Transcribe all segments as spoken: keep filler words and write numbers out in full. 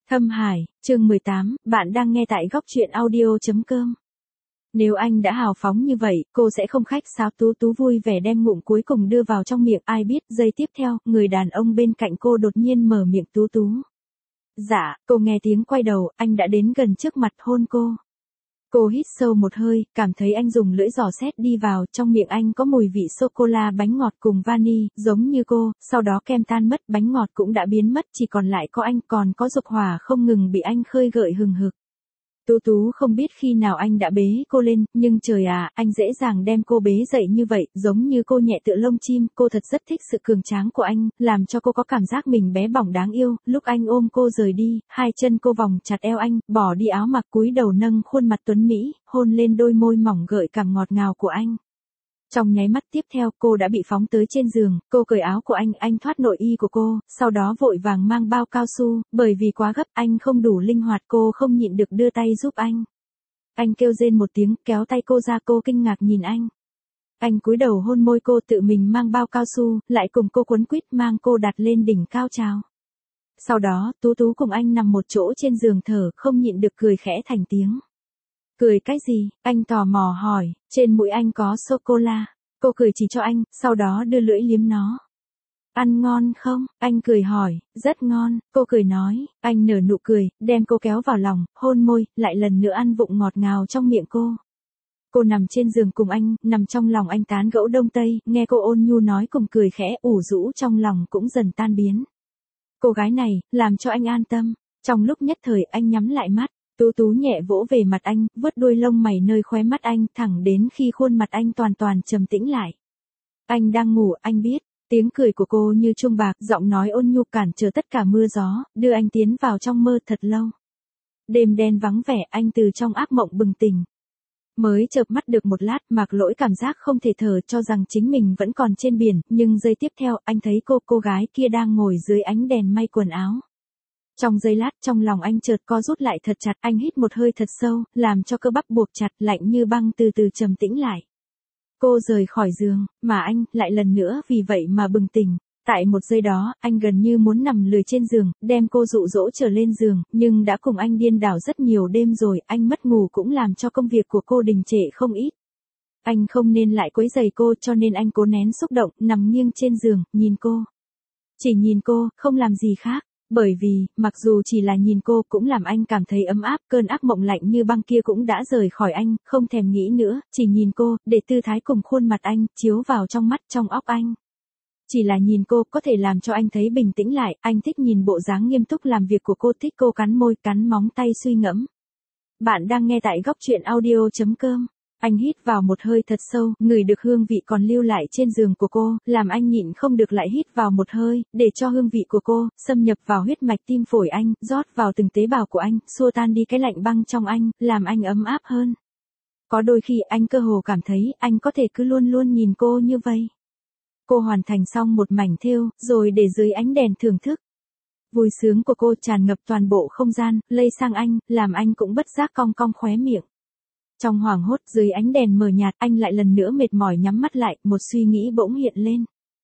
Thâm Hải, chương mười tám, bạn đang nghe tại góc truyện audio chấm com. Nếu anh đã hào phóng như vậy, cô sẽ không khách sáo. Tú Tú vui vẻ đem ngụm cuối cùng đưa vào trong miệng. Ai biết, giây tiếp theo, người đàn ông bên cạnh cô đột nhiên mở miệng. Tú Tú. Dạ, cô nghe tiếng quay đầu, anh đã đến gần trước mặt hôn cô. Cô hít sâu một hơi, cảm thấy anh dùng lưỡi dò xét đi vào, trong miệng anh có mùi vị sô-cô-la, bánh ngọt cùng vani, giống như cô, sau đó kem tan mất, bánh ngọt cũng đã biến mất, chỉ còn lại có anh, còn có dục hỏa không ngừng bị anh khơi gợi hừng hực. Tú Tú không biết khi nào anh đã bế cô lên, nhưng trời à, anh dễ dàng đem cô bế dậy như vậy, giống như cô nhẹ tựa lông chim, cô thật rất thích sự cường tráng của anh, làm cho cô có cảm giác mình bé bỏng đáng yêu. Lúc anh ôm cô rời đi, hai chân cô vòng chặt eo anh, bỏ đi áo mặc, cúi đầu nâng khuôn mặt tuấn mỹ, hôn lên đôi môi mỏng gợi cảm ngọt ngào của anh. Trong nháy mắt tiếp theo, cô đã bị phóng tới trên giường, cô cởi áo của anh, anh thoát nội y của cô, sau đó vội vàng mang bao cao su, bởi vì quá gấp, anh không đủ linh hoạt, cô không nhịn được đưa tay giúp anh. Anh kêu rên một tiếng, kéo tay cô ra, cô kinh ngạc nhìn anh. Anh cúi đầu hôn môi cô, tự mình mang bao cao su, lại cùng cô quấn quýt mang cô đặt lên đỉnh cao trào. Sau đó, Tú Tú cùng anh nằm một chỗ trên giường thở, không nhịn được cười khẽ thành tiếng. Cười cái gì? Anh tò mò hỏi, trên mũi anh có sô-cô-la. Cô cười chỉ cho anh, sau đó đưa lưỡi liếm nó. Ăn ngon không? Anh cười hỏi, rất ngon, cô cười nói, anh nở nụ cười, đem cô kéo vào lòng, hôn môi, lại lần nữa ăn vụng ngọt ngào trong miệng cô. Cô nằm trên giường cùng anh, nằm trong lòng anh tán gẫu đông tây, nghe cô ôn nhu nói cùng cười khẽ, ủ rũ trong lòng cũng dần tan biến. Cô gái này, làm cho anh an tâm. Trong lúc nhất thời anh nhắm lại mắt. Tú Tú nhẹ vỗ về mặt anh, vuốt đuôi lông mày nơi khóe mắt anh, thẳng đến khi khuôn mặt anh toàn toàn trầm tĩnh lại. Anh đang ngủ, anh biết. Tiếng cười của cô như chuông bạc, giọng nói ôn nhu cản trở tất cả mưa gió, đưa anh tiến vào trong mơ thật lâu. Đêm đen vắng vẻ, anh từ trong ác mộng bừng tỉnh. Mới chợp mắt được một lát, Mạc Lỗi cảm giác không thể thở, cho rằng chính mình vẫn còn trên biển, nhưng giây tiếp theo, anh thấy cô, cô gái kia đang ngồi dưới ánh đèn may quần áo. Trong giây lát, trong lòng anh chợt co rút lại thật chặt, anh hít một hơi thật sâu, làm cho cơ bắp buộc chặt, lạnh như băng từ từ trầm tĩnh lại. Cô rời khỏi giường, mà anh, lại lần nữa vì vậy mà bừng tỉnh. Tại một giây đó, anh gần như muốn nằm lười trên giường, đem cô dụ dỗ trở lên giường, nhưng đã cùng anh điên đảo rất nhiều đêm rồi, anh mất ngủ cũng làm cho công việc của cô đình trệ không ít. Anh không nên lại quấy rầy cô, cho nên anh cố nén xúc động, nằm nghiêng trên giường, nhìn cô. Chỉ nhìn cô, không làm gì khác. Bởi vì, mặc dù chỉ là nhìn cô cũng làm anh cảm thấy ấm áp, cơn ác mộng lạnh như băng kia cũng đã rời khỏi anh, không thèm nghĩ nữa, chỉ nhìn cô, để tư thái cùng khuôn mặt anh, chiếu vào trong mắt, trong óc anh. Chỉ là nhìn cô, có thể làm cho anh thấy bình tĩnh lại, anh thích nhìn bộ dáng nghiêm túc làm việc của cô, thích cô cắn môi, cắn móng tay suy ngẫm. Bạn đang nghe tại góc truyện audio chấm com. Anh hít vào một hơi thật sâu, ngửi được hương vị còn lưu lại trên giường của cô, làm anh nhịn không được lại hít vào một hơi, để cho hương vị của cô, xâm nhập vào huyết mạch tim phổi anh, rót vào từng tế bào của anh, xua tan đi cái lạnh băng trong anh, làm anh ấm áp hơn. Có đôi khi anh cơ hồ cảm thấy, anh có thể cứ luôn luôn nhìn cô như vậy. Cô hoàn thành xong một mảnh thêu, rồi để dưới ánh đèn thưởng thức. Vui sướng của cô tràn ngập toàn bộ không gian, lây sang anh, làm anh cũng bất giác cong cong khóe miệng. Trong hoảng hốt dưới ánh đèn mờ nhạt, anh lại lần nữa mệt mỏi nhắm mắt lại, một suy nghĩ bỗng hiện lên.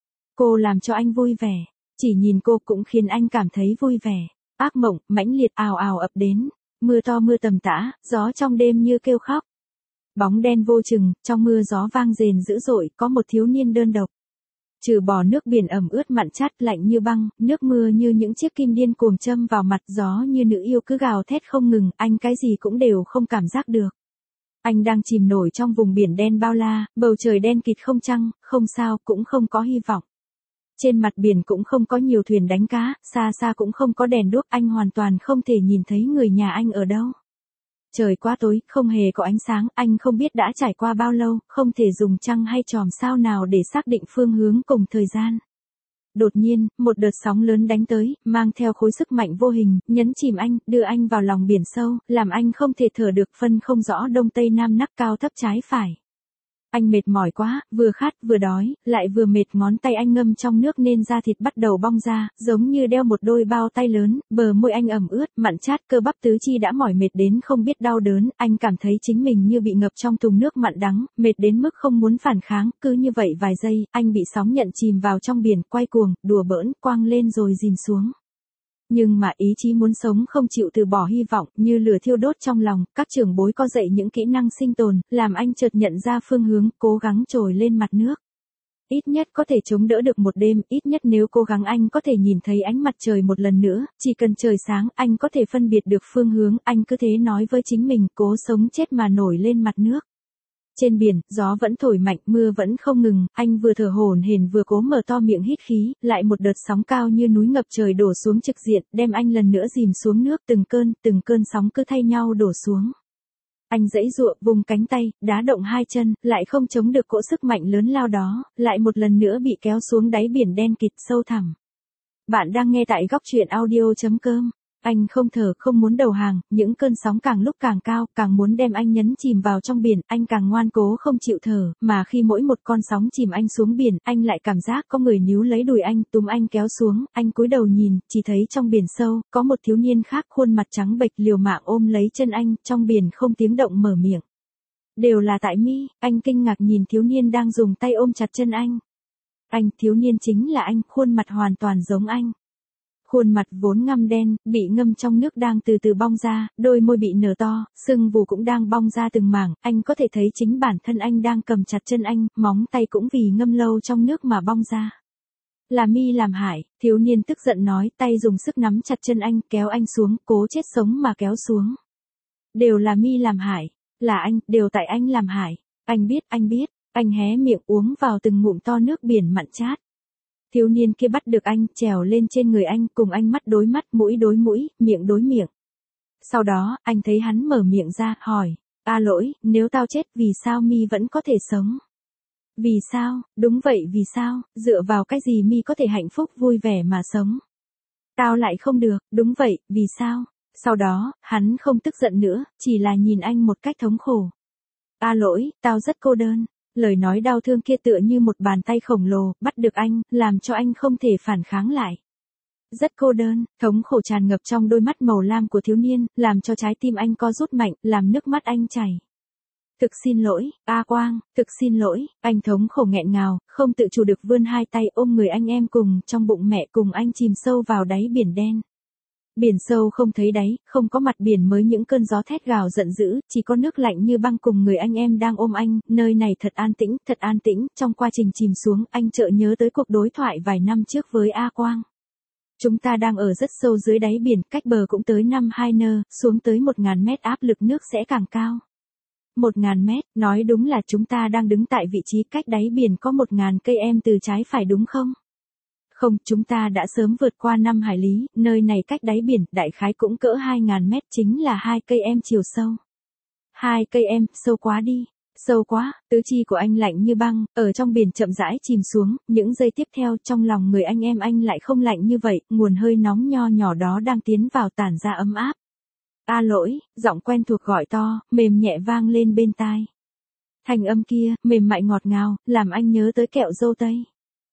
Cô làm cho anh vui vẻ, chỉ nhìn cô cũng khiến anh cảm thấy vui vẻ. Ác mộng, mãnh liệt ào ào ập đến, mưa to mưa tầm tã, gió trong đêm như kêu khóc. Bóng đen vô chừng, trong mưa gió vang rền dữ dội, có một thiếu niên đơn độc. Trừ bỏ nước biển ẩm ướt mặn chát lạnh như băng, nước mưa như những chiếc kim điên cuồng châm vào mặt, gió như nữ yêu cứ gào thét không ngừng, anh cái gì cũng đều không cảm giác được. Anh đang chìm nổi trong vùng biển đen bao la, bầu trời đen kịt không trăng, không sao, cũng không có hy vọng. Trên mặt biển cũng không có nhiều thuyền đánh cá, xa xa cũng không có đèn đuốc, anh hoàn toàn không thể nhìn thấy người nhà anh ở đâu. Trời quá tối, không hề có ánh sáng, anh không biết đã trải qua bao lâu, không thể dùng trăng hay chòm sao nào để xác định phương hướng cùng thời gian. Đột nhiên, một đợt sóng lớn đánh tới, mang theo khối sức mạnh vô hình, nhấn chìm anh, đưa anh vào lòng biển sâu, làm anh không thể thở được, phân không rõ đông tây nam nắc cao thấp trái phải. Anh mệt mỏi quá, vừa khát, vừa đói, lại vừa mệt, ngón tay anh ngâm trong nước nên da thịt bắt đầu bong ra, giống như đeo một đôi bao tay lớn, bờ môi anh ẩm ướt, mặn chát, cơ bắp tứ chi đã mỏi mệt đến không biết đau đớn, anh cảm thấy chính mình như bị ngập trong thùng nước mặn đắng, mệt đến mức không muốn phản kháng, cứ như vậy vài giây, anh bị sóng nhận chìm vào trong biển, quay cuồng, đùa bỡn, quăng lên rồi dìm xuống. Nhưng mà ý chí muốn sống không chịu từ bỏ hy vọng như lửa thiêu đốt trong lòng, các trưởng bối có dạy những kỹ năng sinh tồn, làm anh chợt nhận ra phương hướng, cố gắng trồi lên mặt nước. Ít nhất có thể chống đỡ được một đêm, ít nhất nếu cố gắng anh có thể nhìn thấy ánh mặt trời một lần nữa, chỉ cần trời sáng anh có thể phân biệt được phương hướng, anh cứ thế nói với chính mình, cố sống chết mà nổi lên mặt nước. Trên biển, gió vẫn thổi mạnh, mưa vẫn không ngừng, anh vừa thở hổn hển vừa cố mở to miệng hít khí, lại một đợt sóng cao như núi ngập trời đổ xuống trực diện, đem anh lần nữa dìm xuống nước, từng cơn, từng cơn sóng cứ thay nhau đổ xuống. Anh giãy giụa, vùng cánh tay, đá động hai chân, lại không chống được cỗ sức mạnh lớn lao đó, lại một lần nữa bị kéo xuống đáy biển đen kịt sâu thẳm. Bạn đang nghe tại góc truyện audio chấm com. Anh không thở, không muốn đầu hàng, những cơn sóng càng lúc càng cao, càng muốn đem anh nhấn chìm vào trong biển, anh càng ngoan cố không chịu thở, mà khi mỗi một con sóng chìm anh xuống biển, anh lại cảm giác có người níu lấy đùi anh, túm anh kéo xuống, anh cúi đầu nhìn, chỉ thấy trong biển sâu, có một thiếu niên khác khuôn mặt trắng bệch liều mạng ôm lấy chân anh, trong biển không tiếng động mở miệng. Đều là tại mi, anh kinh ngạc nhìn thiếu niên đang dùng tay ôm chặt chân anh. Anh, thiếu niên chính là anh, khuôn mặt hoàn toàn giống anh. Khuôn mặt vốn ngăm đen, bị ngâm trong nước đang từ từ bong ra, đôi môi bị nở to, sưng vù cũng đang bong ra từng mảng, anh có thể thấy chính bản thân anh đang cầm chặt chân anh, móng tay cũng vì ngâm lâu trong nước mà bong ra. Là mi làm hại, thiếu niên tức giận nói, tay dùng sức nắm chặt chân anh, kéo anh xuống, cố chết sống mà kéo xuống. Đều là mi làm hại, là anh, đều tại anh làm hại, anh biết, anh biết, anh hé miệng uống vào từng ngụm to nước biển mặn chát. Thiếu niên kia bắt được anh, trèo lên trên người anh, cùng anh mắt đối mắt, mũi đối mũi, miệng đối miệng. Sau đó, anh thấy hắn mở miệng ra, hỏi, a lỗi, nếu tao chết, vì sao mi vẫn có thể sống? Vì sao, đúng vậy vì sao, dựa vào cái gì mi có thể hạnh phúc vui vẻ mà sống? Tao lại không được, đúng vậy, vì sao? Sau đó, hắn không tức giận nữa, chỉ là nhìn anh một cách thống khổ. A lỗi, tao rất cô đơn. Lời nói đau thương kia tựa như một bàn tay khổng lồ, bắt được anh, làm cho anh không thể phản kháng lại. Rất cô đơn, thống khổ tràn ngập trong đôi mắt màu lam của thiếu niên, làm cho trái tim anh co rút mạnh, làm nước mắt anh chảy. Thực xin lỗi, A Quang, thực xin lỗi, anh thống khổ nghẹn ngào, không tự chủ được vươn hai tay ôm người anh em cùng, trong bụng mẹ cùng anh chìm sâu vào đáy biển đen. Biển sâu không thấy đáy, không có mặt biển mới những cơn gió thét gào giận dữ, chỉ có nước lạnh như băng cùng người anh em đang ôm anh, nơi này thật an tĩnh, thật an tĩnh, trong quá trình chìm xuống, anh chợt nhớ tới cuộc đối thoại vài năm trước với A Quang. Chúng ta đang ở rất sâu dưới đáy biển, cách bờ cũng tới năm hai nơ, xuống tới một ngàn mét áp lực nước sẽ càng cao. Một ngàn mét, nói đúng là chúng ta đang đứng tại vị trí cách đáy biển có một ngàn cây em từ trái phải đúng không? Không, chúng ta đã sớm vượt qua năm hải lý, nơi này cách đáy biển, đại khái cũng cỡ hai ngàn mét, chính là hai cây em chiều sâu. Hai cây em, sâu quá đi, sâu quá, tứ chi của anh lạnh như băng, ở trong biển chậm rãi chìm xuống, những giây tiếp theo trong lòng người anh em anh lại không lạnh như vậy, nguồn hơi nóng nho nhỏ đó đang tiến vào tản ra ấm áp. A lỗi, giọng quen thuộc gọi to, mềm nhẹ vang lên bên tai. Thanh âm kia, mềm mại ngọt ngào, làm anh nhớ tới kẹo dâu tây.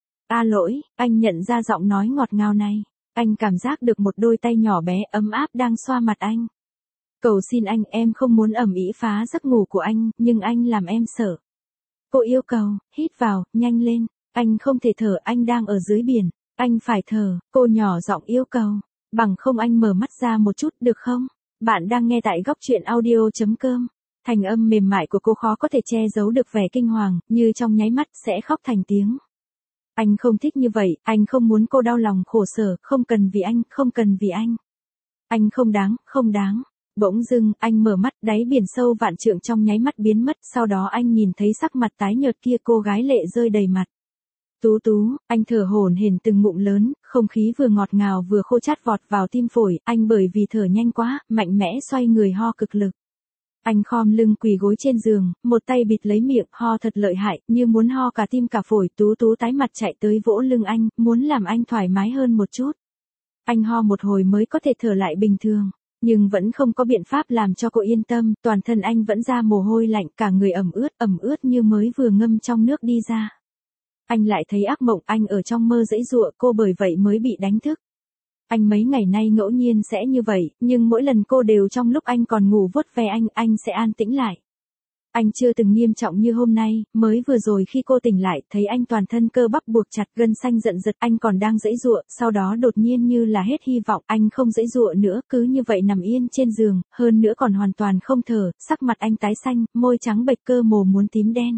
A lỗi, anh nhận ra giọng nói ngọt ngào này. Anh cảm giác được một đôi tay nhỏ bé ấm áp đang xoa mặt anh. Cầu xin anh, em không muốn ầm ĩ phá giấc ngủ của anh, nhưng anh làm em sợ. Cô yêu cầu, hít vào, nhanh lên. Anh không thể thở, anh đang ở dưới biển. Anh phải thở, cô nhỏ giọng yêu cầu. Bằng không anh mở mắt ra một chút được không? Bạn đang nghe tại góc truyện audio chấm com. Thành âm mềm mại của cô khó có thể che giấu được vẻ kinh hoàng, như trong nháy mắt sẽ khóc thành tiếng. Anh không thích như vậy, anh không muốn cô đau lòng khổ sở, không cần vì anh, không cần vì anh. Anh không đáng, không đáng. Bỗng dưng, anh mở mắt, đáy biển sâu vạn trượng trong nháy mắt biến mất, sau đó anh nhìn thấy sắc mặt tái nhợt kia, cô gái lệ rơi đầy mặt. Tú tú, anh thở hổn hển từng ngụm lớn, không khí vừa ngọt ngào vừa khô chát vọt vào tim phổi, anh bởi vì thở nhanh quá, mạnh mẽ xoay người ho cực lực. Anh khom lưng quỳ gối trên giường, một tay bịt lấy miệng, ho thật lợi hại, như muốn ho cả tim cả phổi. Tú tú tái mặt chạy tới vỗ lưng anh, muốn làm anh thoải mái hơn một chút. Anh ho một hồi mới có thể thở lại bình thường, nhưng vẫn không có biện pháp làm cho cô yên tâm, toàn thân anh vẫn ra mồ hôi lạnh, cả người ẩm ướt, ẩm ướt như mới vừa ngâm trong nước đi ra. Anh lại thấy ác mộng, anh ở trong mơ giãy giụa, cô bởi vậy mới bị đánh thức. Anh mấy ngày nay ngẫu nhiên sẽ như vậy, nhưng mỗi lần cô đều trong lúc anh còn ngủ vuốt ve anh, anh sẽ an tĩnh lại. Anh chưa từng nghiêm trọng như hôm nay, mới vừa rồi khi cô tỉnh lại, thấy anh toàn thân cơ bắp buộc chặt, gân xanh giận giật, anh còn đang giãy giụa, sau đó đột nhiên như là hết hy vọng, anh không giãy giụa nữa, cứ như vậy nằm yên trên giường, hơn nữa còn hoàn toàn không thở, sắc mặt anh tái xanh, môi trắng bệch cơ mồ muốn tím đen.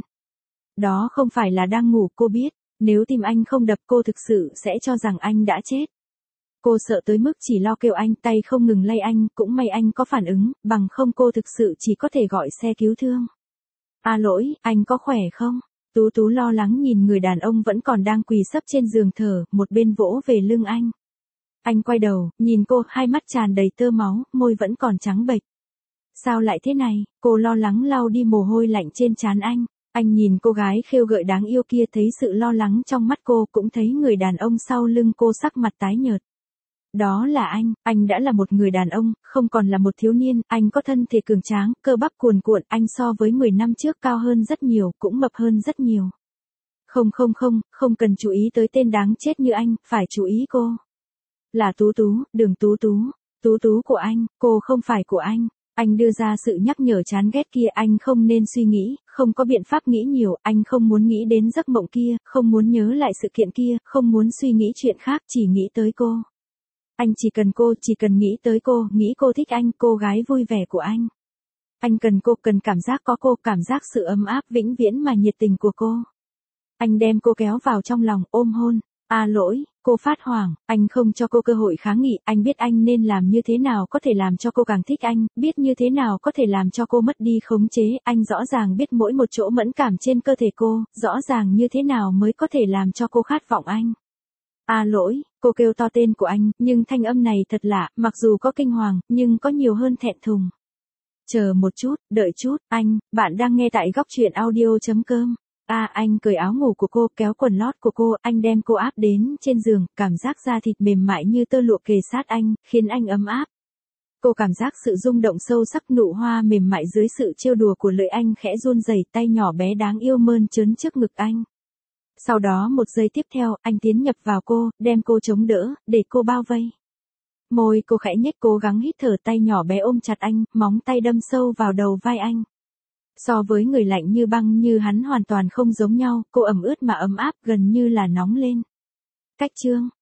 Đó không phải là đang ngủ, cô biết, nếu tim anh không đập cô thực sự sẽ cho rằng anh đã chết. Cô sợ tới mức chỉ lo kêu anh, tay không ngừng lay anh, cũng may anh có phản ứng, bằng không cô thực sự chỉ có thể gọi xe cứu thương. A Lỗi, anh có khỏe không? Tú Tú lo lắng nhìn người đàn ông vẫn còn đang quỳ sấp trên giường thở, một bên vỗ về lưng anh. Anh quay đầu, nhìn cô, hai mắt tràn đầy tơ máu, môi vẫn còn trắng bệch. Sao lại thế này? Cô lo lắng lau đi mồ hôi lạnh trên trán anh. Anh nhìn cô gái khêu gợi đáng yêu kia, thấy sự lo lắng trong mắt cô, cũng thấy người đàn ông sau lưng cô sắc mặt tái nhợt. Đó là anh, anh đã là một người đàn ông, không còn là một thiếu niên, anh có thân thể cường tráng, cơ bắp cuồn cuộn, anh so với mười năm trước cao hơn rất nhiều, cũng mập hơn rất nhiều. Không không không, không cần chú ý tới tên đáng chết như anh, phải chú ý cô. Là Tú Tú, Đường Tú Tú, Tú Tú của anh, cô không phải của anh. Anh đưa ra sự nhắc nhở chán ghét kia, anh không nên suy nghĩ, không có biện pháp nghĩ nhiều, anh không muốn nghĩ đến giấc mộng kia, không muốn nhớ lại sự kiện kia, không muốn suy nghĩ chuyện khác, chỉ nghĩ tới cô. Anh chỉ cần cô, chỉ cần nghĩ tới cô, nghĩ cô thích anh, cô gái vui vẻ của anh. Anh cần cô, cần cảm giác có cô, cảm giác sự ấm áp vĩnh viễn mà nhiệt tình của cô. Anh đem cô kéo vào trong lòng, ôm hôn. A Lỗi, cô phát hoảng, anh không cho cô cơ hội kháng nghị, anh biết anh nên làm như thế nào có thể làm cho cô càng thích anh, biết như thế nào có thể làm cho cô mất đi khống chế, anh rõ ràng biết mỗi một chỗ mẫn cảm trên cơ thể cô, rõ ràng như thế nào mới có thể làm cho cô khát vọng anh. A Lỗi, cô kêu to tên của anh, nhưng thanh âm này thật lạ, mặc dù có kinh hoàng, nhưng có nhiều hơn thẹn thùng. Chờ một chút, đợi chút, anh, bạn đang nghe tại góc truyện audio chấm com. A à, anh cởi áo ngủ của cô, kéo quần lót của cô, anh đem cô áp đến trên giường, cảm giác da thịt mềm mại như tơ lụa kề sát anh, khiến anh ấm áp. Cô cảm giác sự rung động sâu sắc, nụ hoa mềm mại dưới sự trêu đùa của lưỡi anh khẽ run rẩy, tay nhỏ bé đáng yêu mơn trớn trước ngực anh. Sau đó một giây tiếp theo, anh tiến nhập vào cô, đem cô chống đỡ, để cô bao vây. Môi cô khẽ nhếch, cố gắng hít thở, tay nhỏ bé ôm chặt anh, móng tay đâm sâu vào đầu vai anh. So với người lạnh như băng như hắn hoàn toàn không giống nhau, cô ẩm ướt mà ấm áp, gần như là nóng lên. Cách chương